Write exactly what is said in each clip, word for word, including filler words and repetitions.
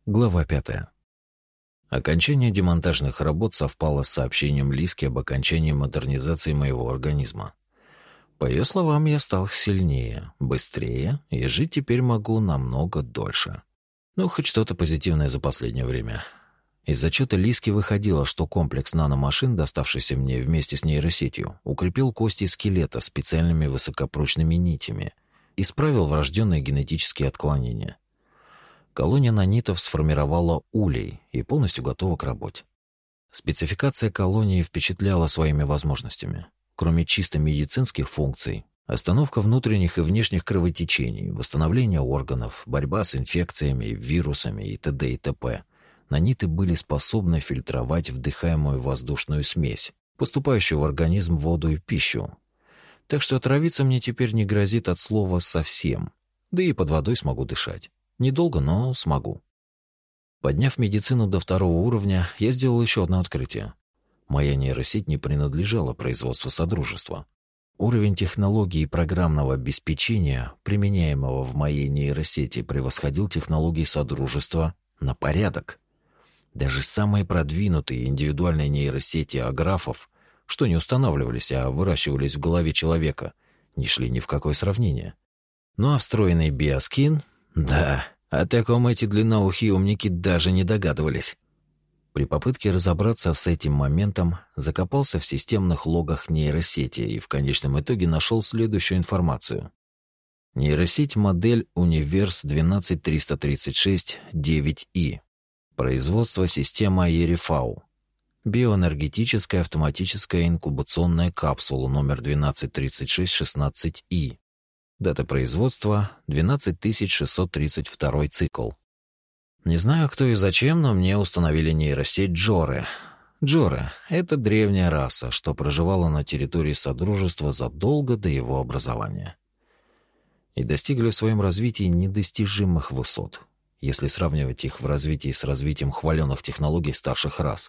Глава пятая. Окончание демонтажных работ совпало с сообщением Лиски об окончании модернизации моего организма. По ее словам, я стал сильнее, быстрее, и жить теперь могу намного дольше. Ну, хоть что-то позитивное за последнее время. Из отчета Лиски выходило, что комплекс наномашин, доставшийся мне вместе с нейросетью, укрепил кости скелета специальными высокопрочными нитями, исправил врожденные генетические отклонения. Колония нанитов сформировала улей и полностью готова к работе. Спецификация колонии впечатляла своими возможностями. Кроме чисто медицинских функций, остановка внутренних и внешних кровотечений, восстановление органов, борьба с инфекциями, вирусами и т.д. и т.п. Наниты были способны фильтровать вдыхаемую воздушную смесь, поступающую в организм воду и пищу. Так что отравиться мне теперь не грозит от слова совсем, да и под водой смогу дышать. Недолго, но смогу. Подняв медицину до второго уровня, я сделал еще одно открытие. Моя нейросеть не принадлежала производству Содружества. Уровень технологии и программного обеспечения, применяемого в моей нейросети, превосходил технологии Содружества на порядок. Даже самые продвинутые индивидуальные нейросети аграфов, что не устанавливались, а выращивались в голове человека, не шли ни в какое сравнение. Ну а встроенный биоскин... Да, о таком эти длинноухие умники даже не догадывались. При попытке разобраться с этим моментом закопался в системных логах нейросети и в конечном итоге нашел следующую информацию. Нейросеть модель Универс двенадцать триста тридцать шесть девять и. Производство система Ерифау. Биоэнергетическая автоматическая инкубационная капсула номер двенадцать тридцать шесть шестнадцать и. Дата производства двенадцать тысяч шестьсот тридцать второй цикл. Не знаю, кто и зачем, но мне установили нейросеть Джоры. Джоры — это древняя раса, что проживала на территории Содружества задолго до его образования. И достигли в своем развитии недостижимых высот, если сравнивать их в развитии с развитием хваленных технологий старших рас.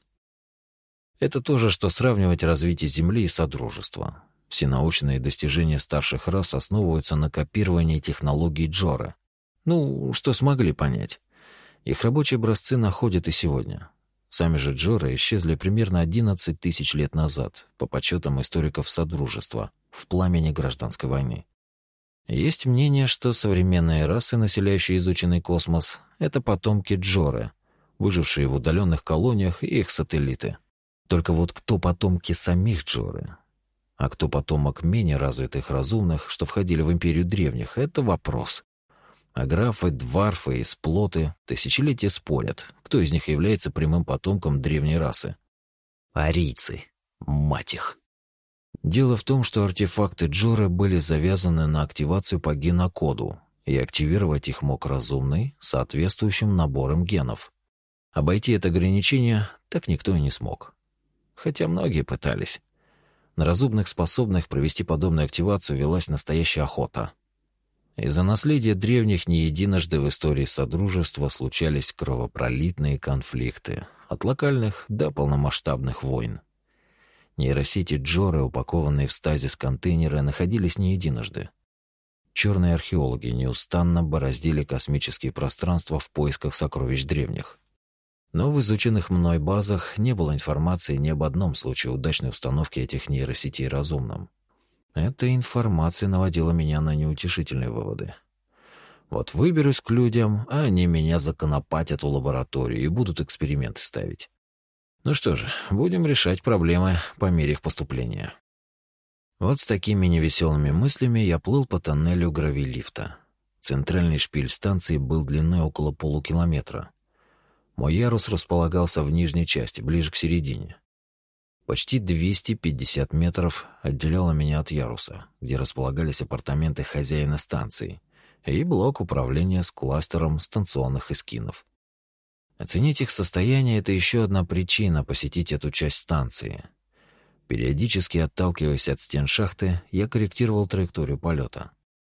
Это то же, что сравнивать развитие Земли и Содружества. Все научные достижения старших рас основываются на копировании технологий Джоры. Ну, что смогли понять. Их рабочие образцы находят и сегодня. Сами же Джоры исчезли примерно одиннадцать тысяч лет назад, по подсчетам историков Содружества, в пламени гражданской войны. Есть мнение, что современные расы, населяющие изученный космос, это потомки Джоры, выжившие в удаленных колониях и их сателлиты. Только вот кто потомки самих Джоры? А кто потомок менее развитых разумных, что входили в империю древних, это вопрос. Аграфы, дварфы и сплоты тысячелетия спорят, кто из них является прямым потомком древней расы. Арийцы, мать их. Дело в том, что артефакты Джоры были завязаны на активацию по генокоду, и активировать их мог разумный, соответствующим набором генов. Обойти это ограничение так никто и не смог. Хотя многие пытались. На разумных, способных провести подобную активацию, велась настоящая охота. Из-за наследия древних не единожды в истории Содружества случались кровопролитные конфликты, от локальных до полномасштабных войн. Нейросети Джоры, упакованные в стазис-контейнеры, находились не единожды. Черные археологи неустанно бороздили космические пространства в поисках сокровищ древних. Но в изученных мной базах не было информации ни об одном случае удачной установки этих нейросетей разумным. Эта информация наводила меня на неутешительные выводы. Вот выберусь к людям, а они меня законопатят в лабораторию и будут эксперименты ставить. Ну что же, будем решать проблемы по мере их поступления. Вот с такими невеселыми мыслями я плыл по тоннелю гравилифта. Центральный шпиль станции был длиной около полукилометра. Мой ярус располагался в нижней части, ближе к середине. Почти двести пятьдесят метров отделяло меня от яруса, где располагались апартаменты хозяина станции и блок управления с кластером станционных эскинов. Оценить их состояние — это еще одна причина посетить эту часть станции. Периодически отталкиваясь от стен шахты, я корректировал траекторию полета.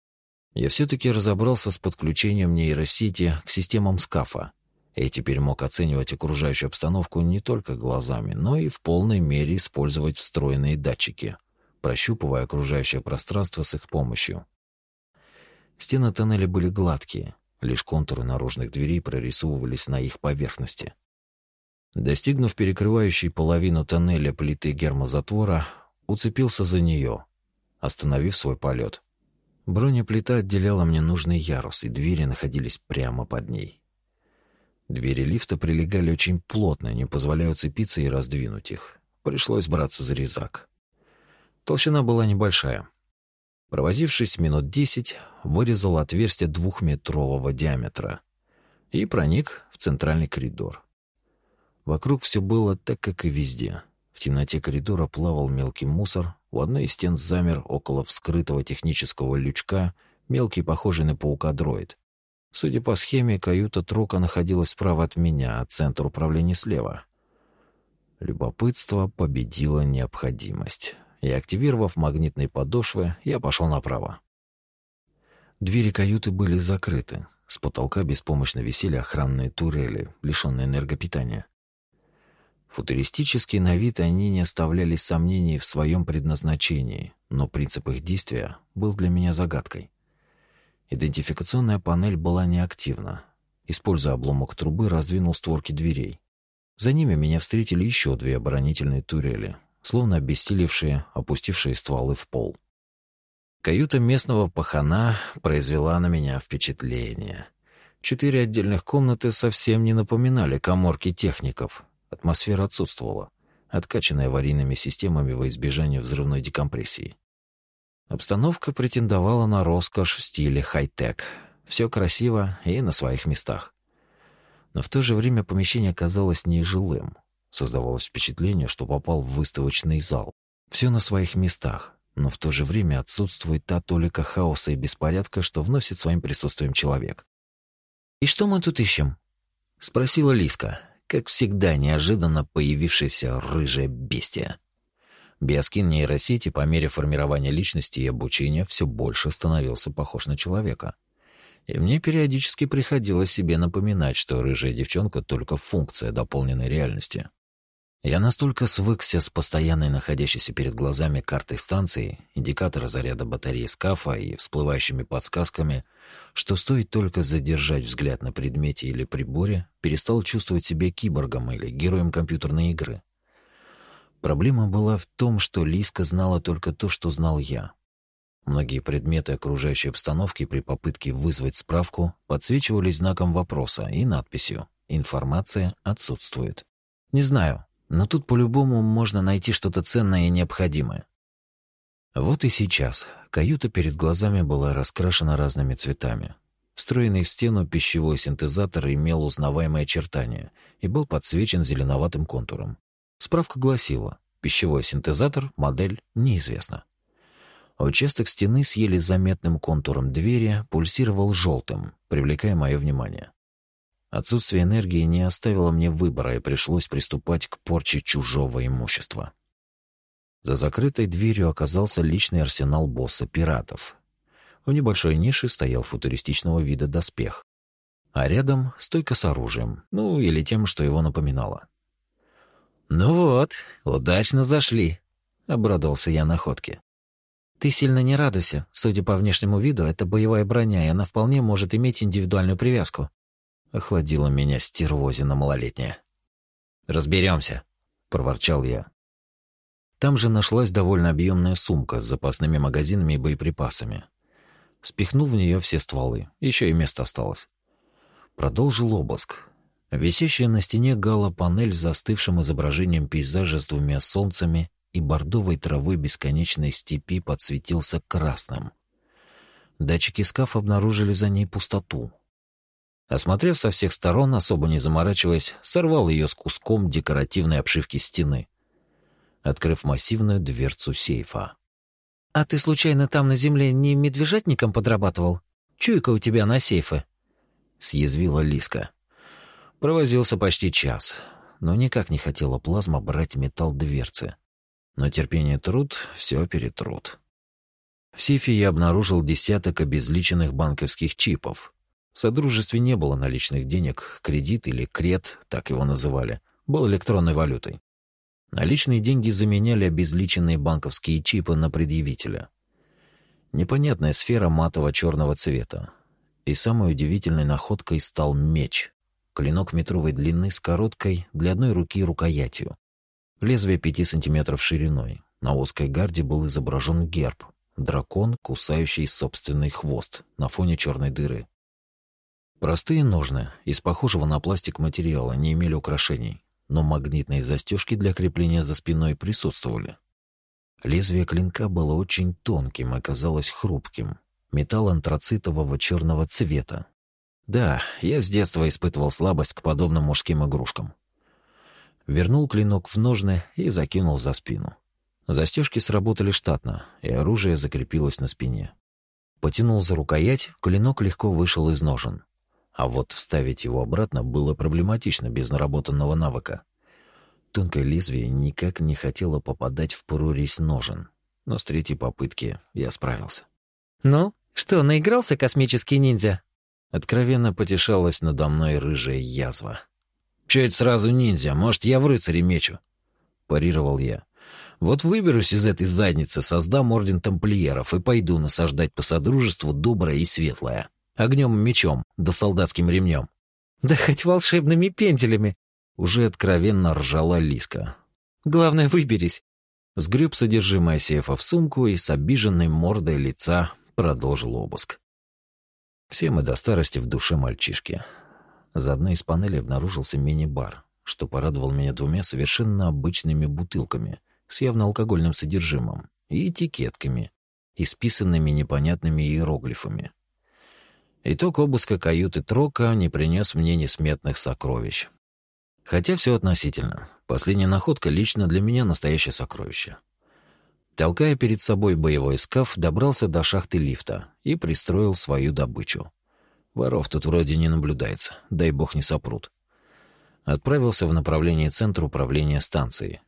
Я все-таки разобрался с подключением нейросети к системам скафа, и теперь мог оценивать окружающую обстановку не только глазами, но и в полной мере использовать встроенные датчики, прощупывая окружающее пространство с их помощью. Стены тоннеля были гладкие, Лишь контуры наружных дверей прорисовывались на их поверхности. Достигнув перекрывающей половину тоннеля плиты гермозатвора, уцепился за нее, остановив свой полет. Бронеплита отделяла мне нужный ярус, и двери находились прямо под ней. Двери лифта прилегали очень плотно, не позволяя уцепиться и раздвинуть их. Пришлось браться за резак. Толщина была небольшая. Провозившись минут десять, вырезал отверстие двухметрового диаметра и проник в центральный коридор. Вокруг все было так, как и везде. В темноте коридора плавал мелкий мусор, у одной из стен замер около вскрытого технического лючка мелкий, похожий на паука, дроид. Судя по схеме, каюта Трока находилась справа от меня, а центр управления слева. Любопытство победило необходимость, и, активировав магнитные подошвы, я пошел направо. Двери каюты были закрыты. С потолка беспомощно висели охранные турели, лишенные энергопитания. Футуристически на вид они не оставляли сомнений в своем предназначении, но принцип их действия был для меня загадкой. Идентификационная панель была неактивна. Используя обломок трубы, раздвинул створки дверей. За ними меня встретили еще две оборонительные турели, словно обессилевшие, опустившие стволы в пол. Каюта местного пахана произвела на меня впечатление. Четыре отдельных комнаты совсем не напоминали каморки техников. Атмосфера отсутствовала, откачанная аварийными системами во избежание взрывной декомпрессии. Обстановка претендовала на роскошь в стиле хай-тек. Все красиво и на своих местах. Но в то же время помещение казалось нежилым. Создавалось впечатление, что попал в выставочный зал. Все на своих местах, но в то же время отсутствует та толика хаоса и беспорядка, что вносит своим присутствием человек. «И что мы тут ищем?» — спросила Лиска, как всегда неожиданно появившаяся рыжая бестия. Биоскин нейросети по мере формирования личности и обучения все больше становился похож на человека. И мне периодически приходилось себе напоминать, что рыжая девчонка — только функция дополненной реальности. Я настолько свыкся с постоянной находящейся перед глазами картой станции, индикатора заряда батареи скафа и всплывающими подсказками, что стоит только задержать взгляд на предмете или приборе, перестал чувствовать себя киборгом или героем компьютерной игры. Проблема была в том, что Лиска знала только то, что знал я. Многие предметы окружающей обстановки при попытке вызвать справку подсвечивались знаком вопроса и надписью «Информация отсутствует». Не знаю, но тут по-любому можно найти что-то ценное и необходимое. Вот и сейчас каюта перед глазами была раскрашена разными цветами. Встроенный в стену пищевой синтезатор имел узнаваемые очертания и был подсвечен зеленоватым контуром. Справка гласила: пищевой синтезатор, модель неизвестна. Участок стены с еле заметным контуром двери пульсировал желтым, привлекая мое внимание. Отсутствие энергии не оставило мне выбора, и пришлось приступать к порче чужого имущества. За закрытой дверью оказался личный арсенал босса пиратов. В небольшой нише стоял футуристичного вида доспех, а рядом стойка с оружием, ну или тем, что его напоминало. «Ну вот, удачно зашли», — обрадовался я находке. «Ты сильно не радуйся. Судя по внешнему виду, это боевая броня, и она вполне может иметь индивидуальную привязку», — охладила меня стервозина малолетняя. «Разберемся», — проворчал я. Там же нашлась довольно объемная сумка с запасными магазинами и боеприпасами. Спихнул в нее все стволы, еще и место осталось. Продолжил обыск. Висящая на стене гало-панель с застывшим изображением пейзажа с двумя солнцами и бордовой травой бесконечной степи подсветился красным. Датчики скафа обнаружили за ней пустоту. Осмотрев со всех сторон, особо не заморачиваясь, сорвал ее с куском декоративной обшивки стены, открыв массивную дверцу сейфа. «А ты случайно там на земле не медвежатником подрабатывал? Чуйка у тебя на сейфы», — съязвила Лиска. Провозился почти час, но никак не хотела плазма брать металл дверцы. Но терпение труд все перетрут. В сейфе я обнаружил десяток обезличенных банковских чипов. В Содружестве не было наличных денег, кредит или кред, так его называли, был электронной валютой. Наличные деньги заменяли обезличенные банковские чипы на предъявителя. Непонятная сфера матово-черного цвета. И самой удивительной находкой стал меч. Клинок метровой длины с короткой для одной руки рукоятью. Лезвие пяти сантиметров шириной. На узкой гарде был изображен герб. Дракон, кусающий собственный хвост на фоне черной дыры. Простые ножны из похожего на пластик материала не имели украшений, но магнитные застежки для крепления за спиной присутствовали. Лезвие клинка было очень тонким и казалось хрупким. Металл антрацитового черного цвета. Да, я с детства испытывал слабость к подобным мужским игрушкам. Вернул клинок в ножны и закинул за спину. Застежки сработали штатно, и оружие закрепилось на спине. Потянул за рукоять, клинок легко вышел из ножен. А вот вставить его обратно было проблематично без наработанного навыка. Тонкое лезвие никак не хотело попадать в прорезь ножен, но с третьей попытки я справился. «Ну, что, наигрался, космический ниндзя?» Откровенно потешалась надо мной рыжая язва. «Чё это сразу ниндзя? Может, я в рыцаре мечу?» Парировал я. «Вот выберусь из этой задницы, создам орден тамплиеров и пойду насаждать по содружеству доброе и светлое. Огнем и мечом, да солдатским ремнем». «Да хоть волшебными пенделями!» Уже откровенно ржала Лиска. «Главное, выберись!» Сгреб содержимое сейфа в сумку и с обиженной мордой лица продолжил обыск. Все мы до старости в душе мальчишки. За одной из панелей обнаружился мини-бар, что порадовал меня двумя совершенно обычными бутылками с явно алкогольным содержимым и этикетками, исписанными непонятными иероглифами. Итог обыска каюты Трока не принес мне несметных сокровищ. Хотя все относительно. Последняя находка лично для меня настоящее сокровище. Толкая перед собой боевой скаф, добрался до шахты лифта и пристроил свою добычу. Воров тут вроде не наблюдается, дай бог не сопрут. Отправился в направлении центра управления станцией.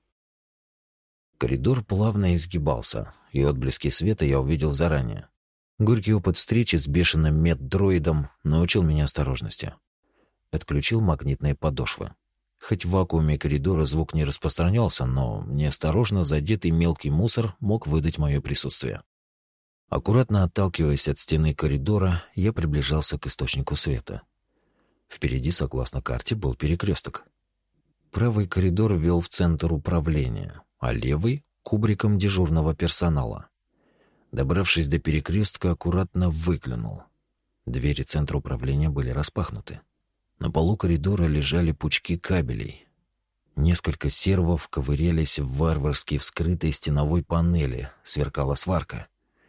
Коридор плавно изгибался, и отблески света я увидел заранее. Горький опыт встречи с бешеным меддроидом научил меня осторожности. Отключил магнитные подошвы. Хоть в вакууме коридора звук не распространялся, но неосторожно задетый мелкий мусор мог выдать мое присутствие. Аккуратно отталкиваясь от стены коридора, я приближался к источнику света. Впереди, согласно карте, был перекресток. Правый коридор вел в центр управления, а левый — к кубрикам дежурного персонала. Добравшись до перекрестка, аккуратно выглянул. Двери центра управления были распахнуты. На полу коридора лежали пучки кабелей. Несколько сервов ковырялись в варварски вскрытой стеновой панели, сверкала сварка.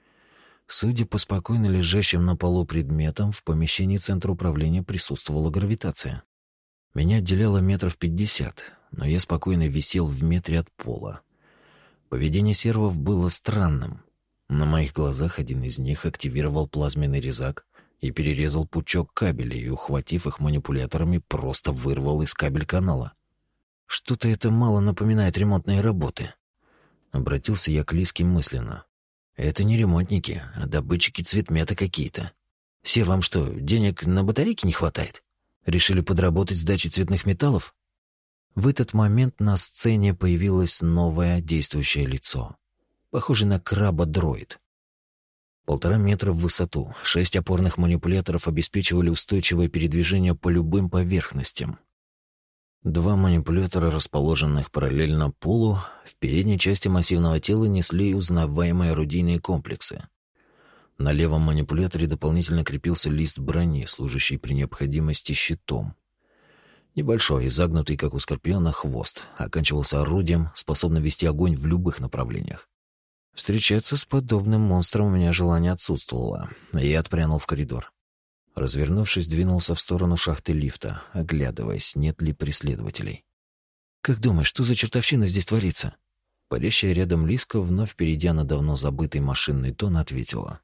Судя по спокойно лежащим на полу предметам, в помещении центра управления присутствовала гравитация. Меня отделяло метров пятьдесят, но я спокойно висел в метре от пола. Поведение сервов было странным. На моих глазах один из них активировал плазменный резак и перерезал пучок кабелей, и, ухватив их манипуляторами, просто вырвал из кабель-канала. Что-то это мало напоминает ремонтные работы. Обратился я к Лиске мысленно. Это не ремонтники, а добытчики цветмета какие-то. Сер, вам что, денег на батарейки не хватает? Решили подработать сдачей цветных металлов? В этот момент на сцене появилось новое действующее лицо. Похоже на краба-дроид. Полтора метра в высоту, шесть опорных манипуляторов обеспечивали устойчивое передвижение по любым поверхностям. Два манипулятора, расположенных параллельно полу, в передней части массивного тела несли узнаваемые орудийные комплексы. На левом манипуляторе дополнительно крепился лист брони, служащий при необходимости щитом. Небольшой, изогнутый, как у скорпиона, хвост оканчивался орудием, способным вести огонь в любых направлениях. Встречаться с подобным монстром у меня желание отсутствовало, и я отпрянул в коридор. Развернувшись, двинулся в сторону шахты лифта, оглядываясь, нет ли преследователей. «Как думаешь, что за чертовщина здесь творится?» Парящая рядом Лиска, вновь перейдя на давно забытый машинный тон, ответила.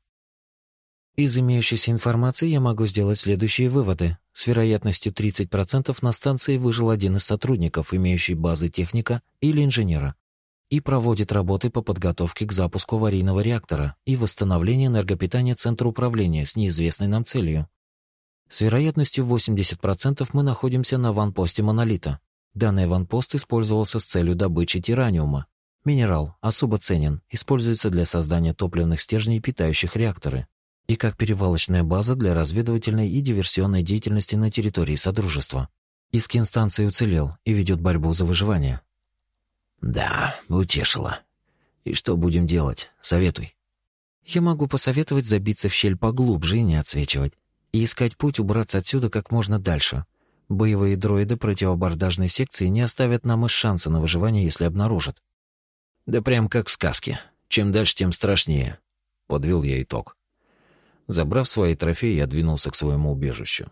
«Из имеющейся информации я могу сделать следующие выводы. С вероятностью тридцать процентов на станции выжил один из сотрудников, имеющий базы техника или инженера, и проводит работы по подготовке к запуску аварийного реактора и восстановлению энергопитания центра управления с неизвестной нам целью. С вероятностью восемьдесят процентов мы находимся на ванпосте «Монолита». Данный ванпост использовался с целью добычи тираниума. Минерал особо ценен, используется для создания топливных стержней, питающих реакторы. И как перевалочная база для разведывательной и диверсионной деятельности на территории Содружества. Искин станции уцелел и ведет борьбу за выживание. Да, утешило. И что будем делать? Советуй. Я могу посоветовать забиться в щель поглубже и не отсвечивать. И искать путь убраться отсюда как можно дальше. Боевые дроиды противобордажной секции не оставят нам и шанса на выживание, если обнаружат. Да прям как в сказке. Чем дальше, тем страшнее. Подвел я итог. Забрав свои трофеи, я двинулся к своему убежищу.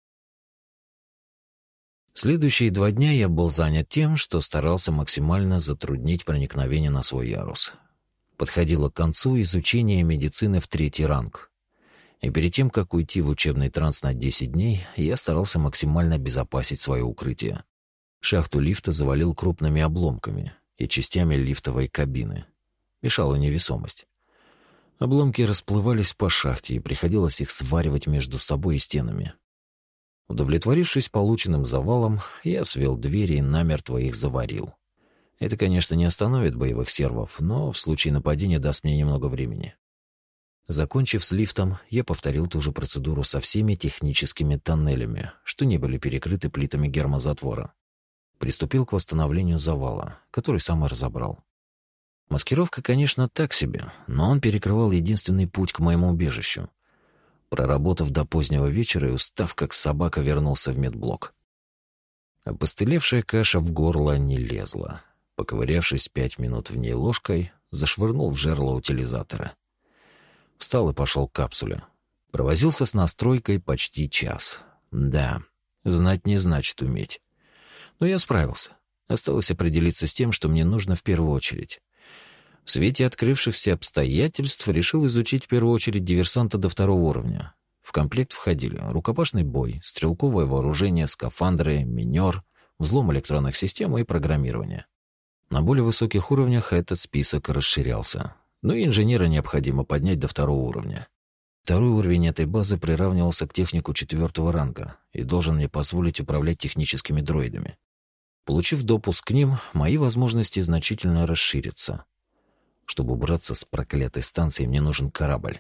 Следующие два дня я был занят тем, что старался максимально затруднить проникновение на свой ярус. Подходило к концу изучение медицины в третий ранг. И перед тем, как уйти в учебный транс на десять дней, я старался максимально обезопасить свое укрытие. Шахту лифта завалил крупными обломками и частями лифтовой кабины. Мешала невесомость. Обломки расплывались по шахте, и приходилось их сваривать между собой и стенами. Удовлетворившись полученным завалом, я свел двери и намертво их заварил. Это, конечно, не остановит боевых сервов, но в случае нападения даст мне немного времени. Закончив с лифтом, я повторил ту же процедуру со всеми техническими тоннелями, что не были перекрыты плитами гермозатвора. Приступил к восстановлению завала, который сам и разобрал. Маскировка, конечно, так себе, но он перекрывал единственный путь к моему убежищу. Проработав до позднего вечера и устав, как собака, вернулся в медблок. Опостылевшая каша в горло не лезла. Поковырявшись пять минут в ней ложкой, зашвырнул в жерло утилизатора. Встал и пошел к капсуле. Провозился с настройкой почти час. Да, знать не значит уметь. Но я справился. Осталось определиться с тем, что мне нужно в первую очередь. В свете открывшихся обстоятельств решил изучить в первую очередь диверсанта до второго уровня. В комплект входили рукопашный бой, стрелковое вооружение, скафандры, минер, взлом электронных систем и программирование. На более высоких уровнях этот список расширялся. Но и инженера необходимо поднять до второго уровня. Второй уровень этой базы приравнивался к технику четвертого ранга и должен мне позволить управлять техническими дроидами. Получив допуск к ним, мои возможности значительно расширятся. Чтобы убраться с проклятой станции, мне нужен корабль.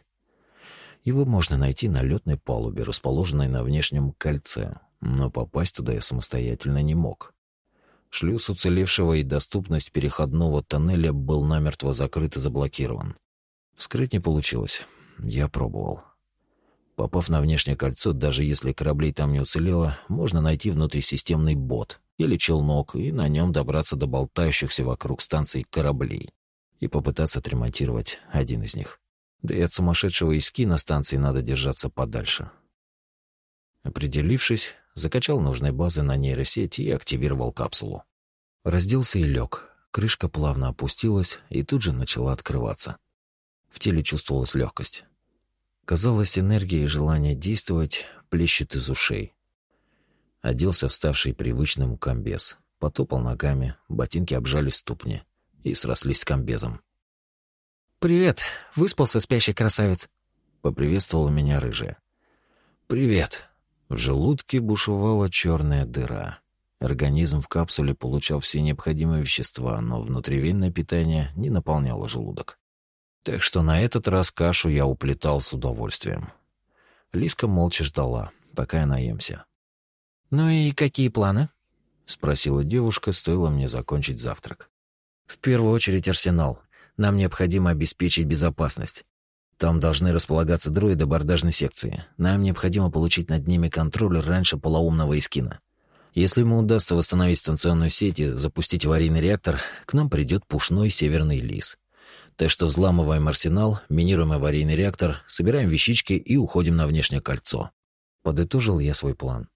Его можно найти на летной палубе, расположенной на внешнем кольце, но попасть туда я самостоятельно не мог. Шлюз уцелевшего и доступность переходного тоннеля был намертво закрыт и заблокирован. Вскрыть не получилось. Я пробовал. Попав на внешнее кольцо, даже если кораблей там не уцелело, можно найти внутрисистемный бот или челнок и на нем добраться до болтающихся вокруг станций кораблей и попытаться отремонтировать один из них. Да и от сумасшедшего иски на станции надо держаться подальше. Определившись, закачал нужной базы на нейросеть и активировал капсулу. Разделся и лег. Крышка плавно опустилась и тут же начала открываться. В теле чувствовалась легкость. Казалось, энергия и желание действовать плещет из ушей. Оделся в ставший привычным комбез. Потопал ногами, ботинки обжали ступни и срослись с комбезом. «Привет! Выспался, спящий красавец?» — поприветствовала меня рыжая. «Привет!» В желудке бушевала черная дыра. Организм в капсуле получал все необходимые вещества, но внутривенное питание не наполняло желудок. Так что на этот раз кашу я уплетал с удовольствием. Лиска молча ждала, пока я наемся. «Ну и какие планы?» — спросила девушка, стоило мне закончить завтрак. «В первую очередь арсенал. Нам необходимо обеспечить безопасность. Там должны располагаться дроиды абордажной секции. Нам необходимо получить над ними контроль раньше полоумного Искина. Если ему удастся восстановить станционную сеть и запустить аварийный реактор, к нам придет пушной северный лис. Так что взламываем арсенал, минируем аварийный реактор, собираем вещички и уходим на внешнее кольцо». Подытожил я свой план.